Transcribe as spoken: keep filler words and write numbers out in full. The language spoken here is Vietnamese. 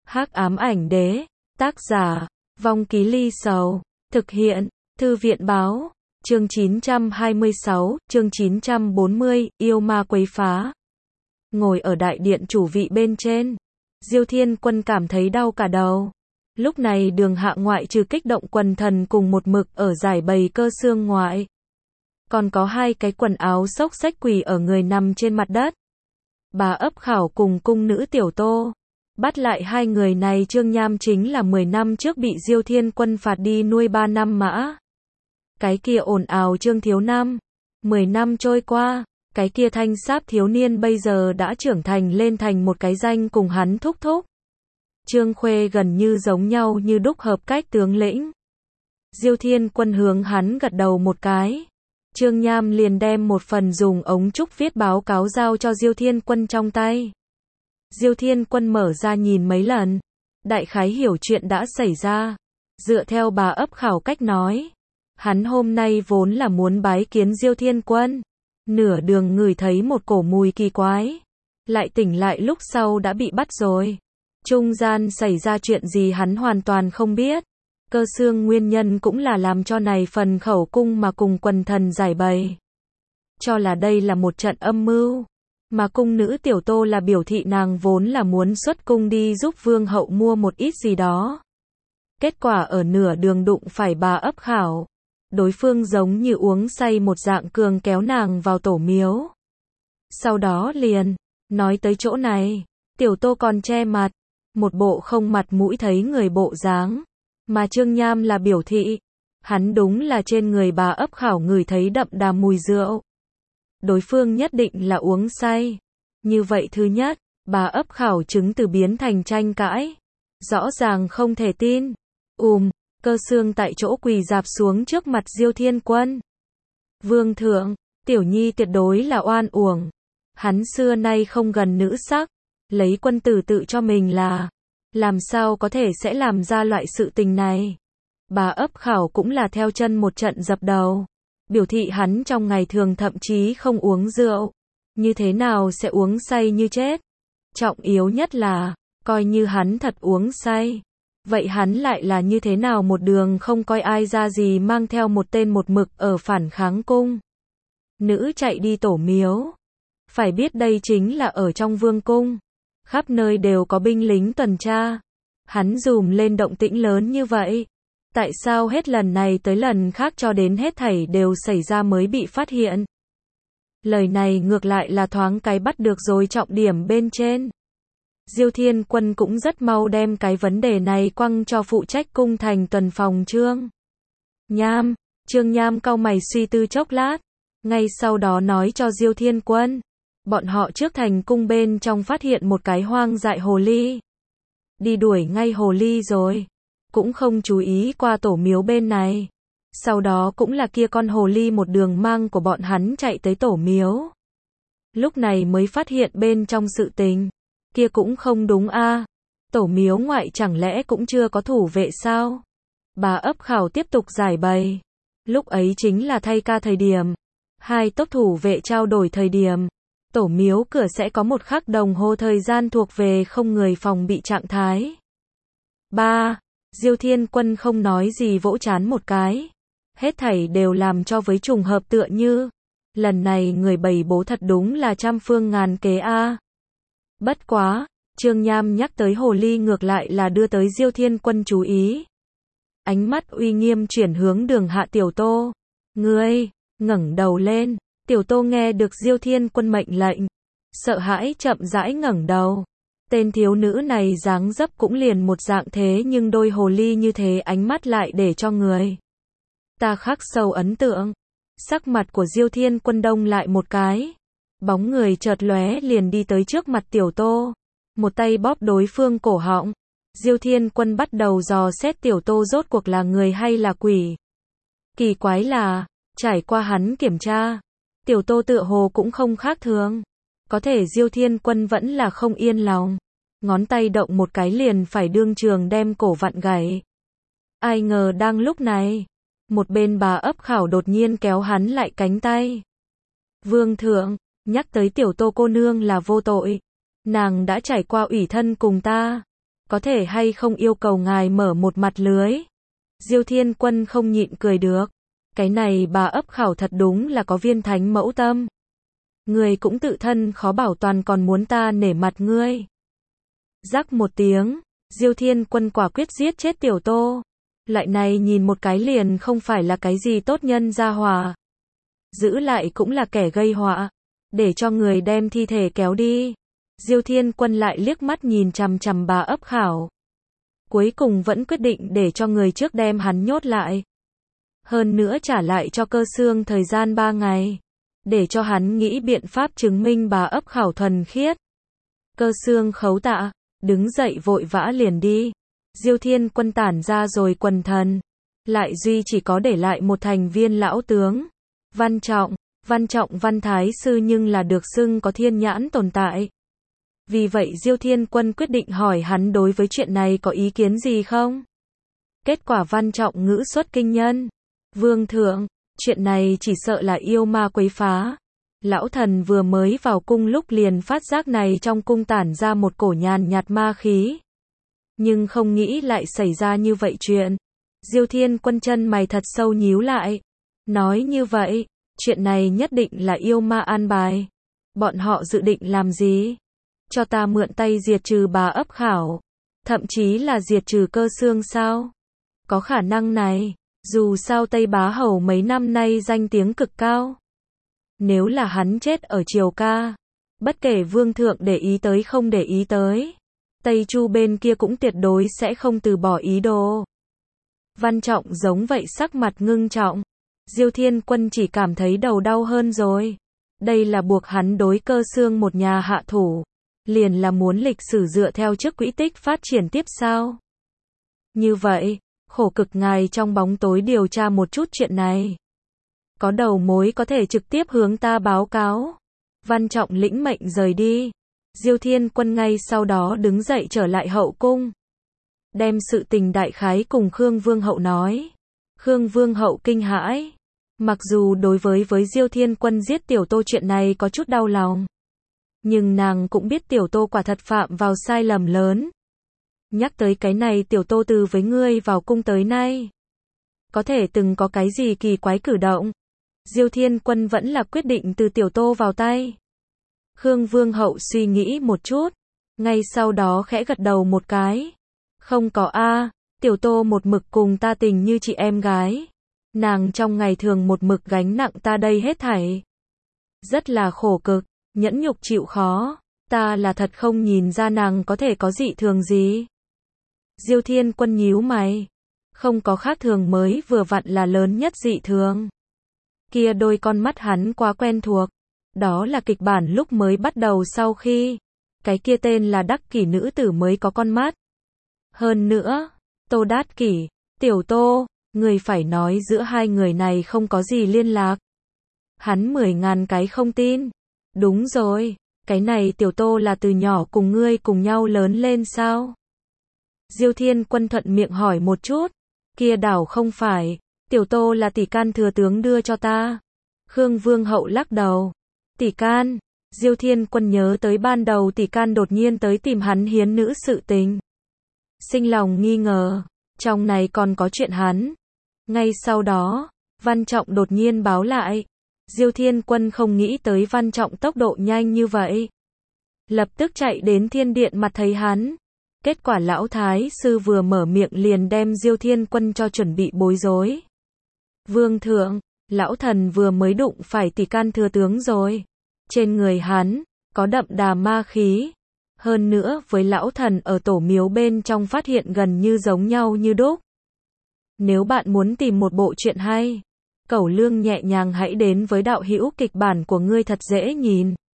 Hắc ám ảnh đế, tác giả, Vong Ký Ly Sầu, thực hiện, Thư viện báo, chương chín trăm hai mươi sáu, chương chín trăm bốn mươi, yêu ma quấy phá. Ngồi ở đại điện chủ vị bên trên, Diêu Thiên Quân cảm thấy đau cả đầu. Lúc này Đường Hạ ngoại trừ kích động quần thần cùng một mực ở giải bày cơ xương ngoại, còn có hai cái quần áo xốc xách quỳ ở người nằm trên mặt đất. Bà ấp khảo cùng cung nữ Tiểu Tô. Bắt lại hai người này Trương Nham chính là mười năm trước bị Diêu Thiên Quân phạt đi nuôi ba năm mã. Cái kia ồn ào Trương Thiếu Nam. mười năm trôi qua, cái kia thanh sáp thiếu niên bây giờ đã trưởng thành lên thành một cái danh cùng hắn thúc thúc. Trương Khuê gần như giống nhau như đúc hợp cách tướng lĩnh. Diêu Thiên Quân hướng hắn gật đầu một cái. Trương Nham liền đem một phần dùng ống trúc viết báo cáo giao cho Diêu Thiên Quân trong tay. Diêu Thiên Quân mở ra nhìn mấy lần, đại khái hiểu chuyện đã xảy ra. Dựa theo bà ấp khảo cách nói, hắn hôm nay vốn là muốn bái kiến Diêu Thiên Quân, nửa đường ngửi thấy một cổ mùi kỳ quái, lại tỉnh lại lúc sau đã bị bắt rồi. Trung gian xảy ra chuyện gì hắn hoàn toàn không biết. Cơ xương nguyên nhân cũng là làm cho này phần khẩu cung mà cùng quần thần giải bày, cho là đây là một trận âm mưu. Mà cung nữ Tiểu Tô là biểu thị nàng vốn là muốn xuất cung đi giúp vương hậu mua một ít gì đó. Kết quả ở nửa đường đụng phải bà ấp khảo. Đối phương giống như uống say một dạng cường kéo nàng vào tổ miếu. Sau đó liền, nói tới chỗ này, Tiểu Tô còn che mặt, một bộ không mặt mũi thấy người bộ dáng. Mà Trương Nham là biểu thị, hắn đúng là trên người bà ấp khảo ngửi thấy đậm đà mùi rượu. Đối phương nhất định là uống say. Như vậy thứ nhất, bà ấp khảo chứng từ biến thành tranh cãi. Rõ ràng không thể tin. Ùm, cơ xương tại chỗ quỳ dạp xuống trước mặt Diêu Thiên Quân. Vương thượng, tiểu nhi tuyệt đối là oan uổng. Hắn xưa nay không gần nữ sắc, lấy quân tử tự cho mình là, làm sao có thể sẽ làm ra loại sự tình này. Bà ấp khảo cũng là theo chân một trận dập đầu. Biểu thị hắn trong ngày thường thậm chí không uống rượu, như thế nào sẽ uống say như chết. Trọng yếu nhất là, coi như hắn thật uống say, vậy hắn lại là như thế nào một đường không coi ai ra gì mang theo một tên một mực ở phản kháng cung. Nữ chạy đi tổ miếu. Phải biết đây chính là ở trong vương cung. Khắp nơi đều có binh lính tuần tra. Hắn dùm lên động tĩnh lớn như vậy. Tại sao hết lần này tới lần khác cho đến hết thảy đều xảy ra mới bị phát hiện? Lời này ngược lại là thoáng cái bắt được rồi trọng điểm bên trên. Diêu Thiên Quân cũng rất mau đem cái vấn đề này quăng cho phụ trách cung thành tuần phòng Trương Nham. Trương Nham cau mày suy tư chốc lát, ngay sau đó nói cho Diêu Thiên Quân, bọn họ trước thành cung bên trong phát hiện một cái hoang dại hồ ly. Đi đuổi ngay hồ ly rồi, cũng không chú ý qua tổ miếu bên này. Sau đó cũng là kia con hồ ly một đường mang của bọn hắn chạy tới tổ miếu. Lúc này mới phát hiện bên trong sự tình, kia cũng không đúng a. À. Tổ miếu ngoại chẳng lẽ cũng chưa có thủ vệ sao? Bà ấp khảo tiếp tục giải bày. Lúc ấy chính là thay ca thời điểm, hai tốc thủ vệ trao đổi thời điểm, tổ miếu cửa sẽ có một khắc đồng hồ thời gian thuộc về không người phòng bị trạng thái. ba. Diêu Thiên Quân không nói gì vỗ trán một cái. Hết thảy đều làm cho với trùng hợp tựa như. Lần này người bày bố thật đúng là trăm phương ngàn kế a. À. Bất quá, Trương Nham nhắc tới hồ ly ngược lại là đưa tới Diêu Thiên Quân chú ý. Ánh mắt uy nghiêm chuyển hướng Đường Hạ Tiểu Tô. Ngươi, ngẩng đầu lên. Tiểu Tô nghe được Diêu Thiên Quân mệnh lệnh, sợ hãi chậm rãi ngẩng đầu. Tên thiếu nữ này dáng dấp cũng liền một dạng thế nhưng đôi hồ ly như thế ánh mắt lại để cho người ta khắc sâu ấn tượng. Sắc mặt của Diêu Thiên Quân đông lại một cái. Bóng người chợt lóe liền đi tới trước mặt Tiểu Tô. Một tay bóp đối phương cổ họng. Diêu Thiên Quân bắt đầu dò xét Tiểu Tô rốt cuộc là người hay là quỷ. Kỳ quái là, trải qua hắn kiểm tra, Tiểu Tô tựa hồ cũng không khác thường. Có thể Diêu Thiên Quân vẫn là không yên lòng. Ngón tay động một cái liền phải đương trường đem cổ vặn gãy. Ai ngờ đang lúc này, một bên bà ấp khảo đột nhiên kéo hắn lại cánh tay. Vương thượng, nhắc tới Tiểu Tô cô nương là vô tội. Nàng đã trải qua ủy thân cùng ta. có thể hay không yêu cầu ngài mở một mặt lưới. Diêu Thiên Quân không nhịn cười được. Cái này bà ấp khảo thật đúng là có viên thánh mẫu tâm. Ngươi cũng tự thân khó bảo toàn còn muốn ta nể mặt ngươi. Rắc một tiếng, Diêu Thiên Quân quả quyết giết chết Tiểu Tô. Loại này nhìn một cái liền không phải là cái gì tốt nhân gia hòa. Giữ lại cũng là kẻ gây họa. Để cho người đem thi thể kéo đi. Diêu Thiên Quân lại liếc mắt nhìn chằm chằm bà ấp khảo. Cuối cùng vẫn quyết định để cho người trước đem hắn nhốt lại. Hơn nữa trả lại cho Cơ Xương thời gian ba ngày. Để cho hắn nghĩ biện pháp chứng minh bà ấp khảo thuần khiết. Cơ Xương khấu tạ, đứng dậy vội vã liền đi. Diêu Thiên Quân tản ra rồi quần thần. Lại duy chỉ có để lại một thành viên lão tướng. Văn Trọng, Văn Trọng Văn Thái Sư nhưng là được xưng có thiên nhãn tồn tại. Vì vậy Diêu Thiên Quân quyết định hỏi hắn đối với chuyện này có ý kiến gì không? Kết quả Văn Trọng ngữ xuất kinh nhân. Vương thượng, chuyện này chỉ sợ là yêu ma quấy phá. Lão thần vừa mới vào cung lúc liền phát giác này trong cung tản ra một cổ nhàn nhạt ma khí. Nhưng không nghĩ lại xảy ra như vậy chuyện. Diêu Thiên Quân chân mày thật sâu nhíu lại. Nói như vậy, chuyện này nhất định là yêu ma an bài. Bọn họ dự định làm gì? Cho ta mượn tay diệt trừ bà ấp khảo. Thậm chí là diệt trừ Cơ Xương sao? Có khả năng này. Dù sao Tây Bá Hầu mấy năm nay danh tiếng cực cao. Nếu là hắn chết ở Triều Ca, bất kể vương thượng để ý tới không để ý tới, Tây Chu bên kia cũng tuyệt đối sẽ không từ bỏ ý đồ. Văn Trọng giống vậy sắc mặt ngưng trọng. Diêu Thiên Quân chỉ cảm thấy đầu đau hơn rồi. Đây là buộc hắn đối Cơ Xương một nhà hạ thủ. Liền là muốn lịch sử dựa theo trước quỹ tích phát triển tiếp sao? Như vậy, khổ cực ngài trong bóng tối điều tra một chút chuyện này. Có đầu mối có thể trực tiếp hướng ta báo cáo. Văn Trọng lĩnh mệnh rời đi. Diêu Thiên Quân ngay sau đó đứng dậy trở lại hậu cung. Đem sự tình đại khái cùng Khương Vương hậu nói. Khương Vương hậu kinh hãi. Mặc dù đối với với Diêu Thiên Quân giết Tiểu Tô chuyện này có chút đau lòng. Nhưng nàng cũng biết Tiểu Tô quả thật phạm vào sai lầm lớn. Nhắc tới cái này Tiểu Tô từ với ngươi vào cung tới nay. Có thể từng có cái gì kỳ quái cử động. Diêu Thiên Quân vẫn là quyết định từ Tiểu Tô vào tay. Khương Vương hậu suy nghĩ một chút. Ngay sau đó khẽ gật đầu một cái. Không có a, Tiểu Tô một mực cùng ta tình như chị em gái. Nàng trong ngày thường một mực gánh nặng ta đây hết thảy. Rất là khổ cực, nhẫn nhục chịu khó. Ta là thật không nhìn ra nàng có thể có dị thường gì. Diêu Thiên Quân nhíu mày. Không có khác thường mới vừa vặn là lớn nhất dị thường. Kia đôi con mắt hắn quá quen thuộc. Đó là kịch bản lúc mới bắt đầu sau khi. Cái kia tên là Đắc Kỷ nữ tử mới có con mắt. Hơn nữa, Tô Đát Kỷ, Tiểu Tô, người phải nói giữa hai người này không có gì liên lạc. Hắn mười ngàn cái không tin. Đúng rồi, cái này Tiểu Tô là từ nhỏ cùng ngươi cùng nhau lớn lên sao? Diêu Thiên Quân thuận miệng hỏi một chút. Kia đảo không phải, Tiểu Tô là tỷ can thừa tướng đưa cho ta. Khương Vương hậu lắc đầu. Tỷ can, Diêu Thiên Quân nhớ tới ban đầu tỷ can đột nhiên tới tìm hắn hiến nữ sự tình. Sinh lòng nghi ngờ, trong này còn có chuyện hắn. Ngay sau đó, Văn Trọng đột nhiên báo lại. Diêu Thiên Quân không nghĩ tới Văn Trọng tốc độ nhanh như vậy. Lập tức chạy đến thiên điện mặt thấy hắn. Kết quả lão thái sư vừa mở miệng liền đem Diêu Thiên Quân cho chuẩn bị bối rối. Vương thượng, lão thần vừa mới đụng phải tỷ can thừa tướng rồi. Trên người hắn, có đậm đà ma khí. Hơn nữa với lão thần ở tổ miếu bên trong phát hiện gần như giống nhau như đúc. Nếu bạn muốn tìm một bộ truyện hay, Cẩu Lương nhẹ nhàng hãy đến với đạo hữu kịch bản của ngươi thật dễ nhìn.